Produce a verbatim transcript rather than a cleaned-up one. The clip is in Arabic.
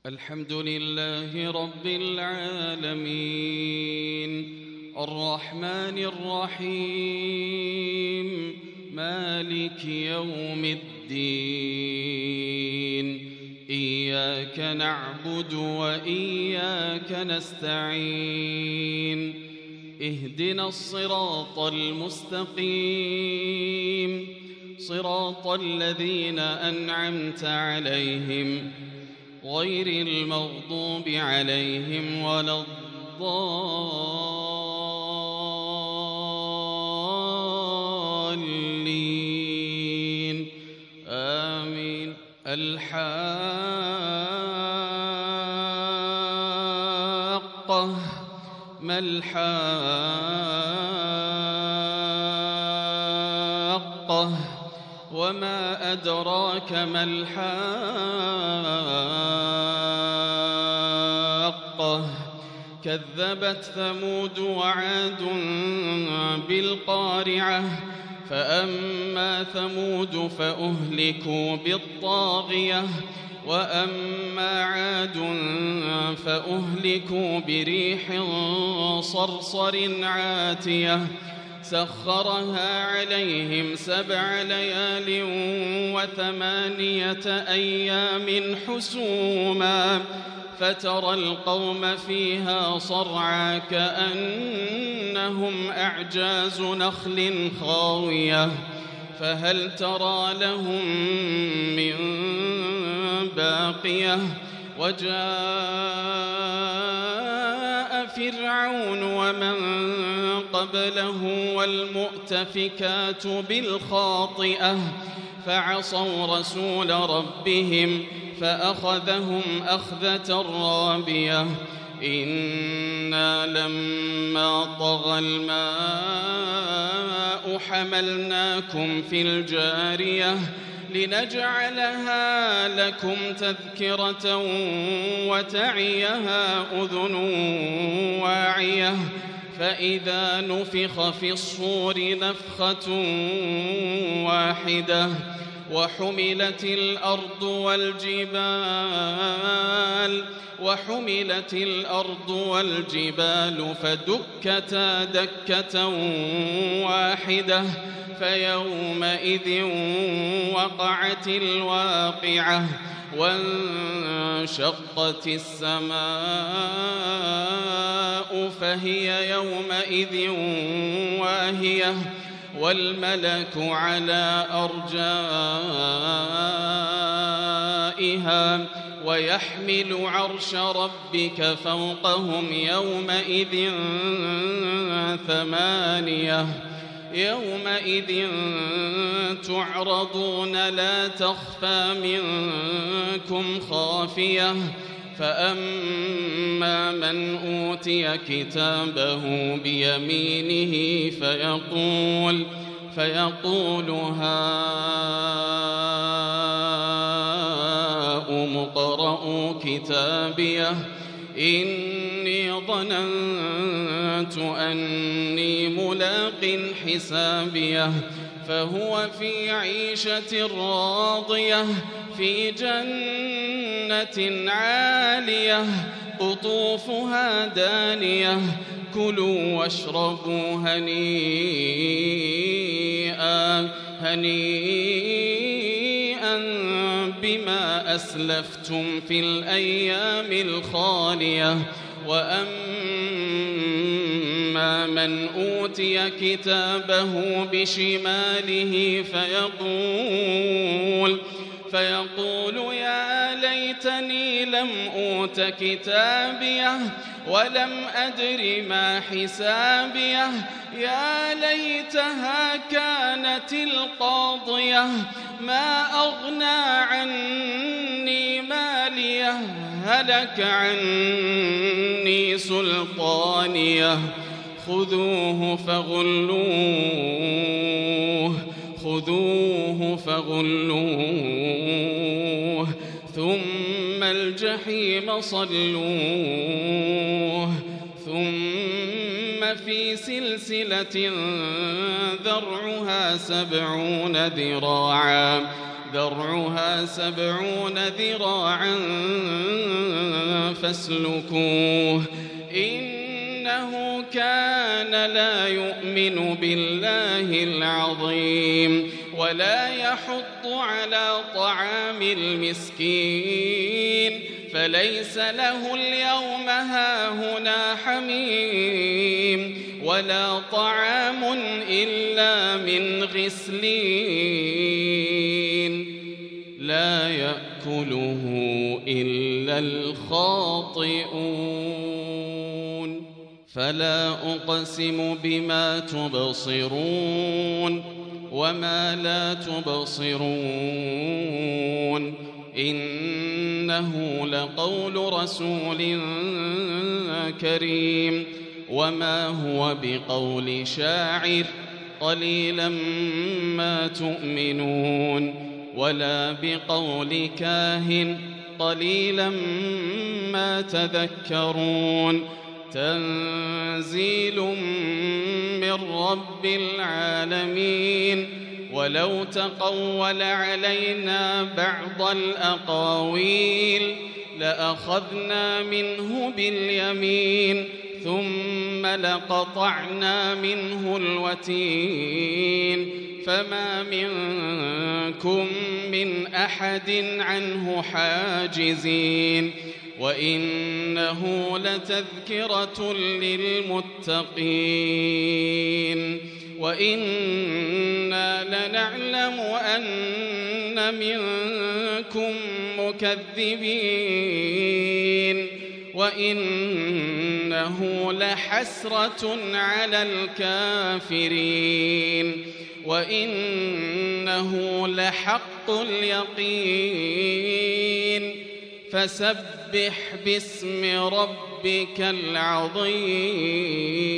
الحمد لله رب العالمين الرحمن الرحيم مالك يوم الدين إياك نعبد وإياك نستعين اهدنا الصراط المستقيم صراط الذين أنعمت عليهم غير المغضوب عليهم ولا الضالين آمين. الحاقة ما الحاقة وما أدراك ما الحاقة كذبت ثمود وعاد بالقارعة فأما ثمود فأهلكوا بالطاغية وأما عاد فأهلكوا بريح صرصر عاتية سخرها عليهم سبع ليال وثمانية أيام حسوما فترى القوم فيها صرعى كأنهم أعجاز نخل خاوية فهل ترى لهم من باقية وجاء فرعون ومن قبله والمؤتفكات بالخاطئة فعصوا رسول ربهم فأخذهم أخذة رابية إنا لما طغى الماء حملناكم في الجارية لنجعلها لكم تذكرة وتعيها أذن واعية فإذا نفخ في الصور نفخة واحدة وحملت الأرض والجبال وحملت الأرض والجبال فدكتا دكة واحدة فيومئذ وقعت الواقعة وانشقت السماء فهي يومئذ واهية والملك على أرجائها ويحمل عرش ربك فوقهم يومئذ ثمانية يومئذ تعرضون لا تخفى منكم خافية فأما من أوتي كتابه بيمينه فيقول فيقول هاؤم اقرءوا كتابيه إني ظننت أني ملاق حسابيه فهو في عيشة راضية في جنة عالية قطوفها دانية كلوا واشربوا هنيئا هنيئا بما أسلفتم في الأيام الخالية وأما من أوتي كتابه بشماله فيقول فيقول يا ليتني لم أوت كتابيه ولم أدر ما حسابيه يا ليتها كانت القاضية ما أغنى عني ماليه هلك عني سلطانيه خذوه فغلوه خذوه فغلوه ثم الجحيم صلوه ثم في سلسلة ذرعها سبعون ذراعا ذرعها سبعون ذراعا فاسلكوه إنه كان لا يؤمن بالله العظيم ولا يحض على طعام المسكين فليس له اليوم هاهنا حميم ولا طعام إلا من غسلين لا يأكله إلا الخاطئون فلا أقسم بما تبصرون وما لا تبصرون إنه لقول رسول كريم وما هو بقول شاعر قليلا ما تؤمنون ولا بقول كاهن قليلا ما تذكرون تنزيل من رب العالمين ولو تقول علينا بعض الأقاويل لأخذنا منه باليمين ثم لقطعنا منه الوتين فما منكم من أحد عنه حاجزين وإنه لتذكرة للمتقين وإنا لنعلم أن منكم مكذبين وإنه لحسرة على الكافرين وإنه لحق اليقين فسبح باسم ربك العظيم.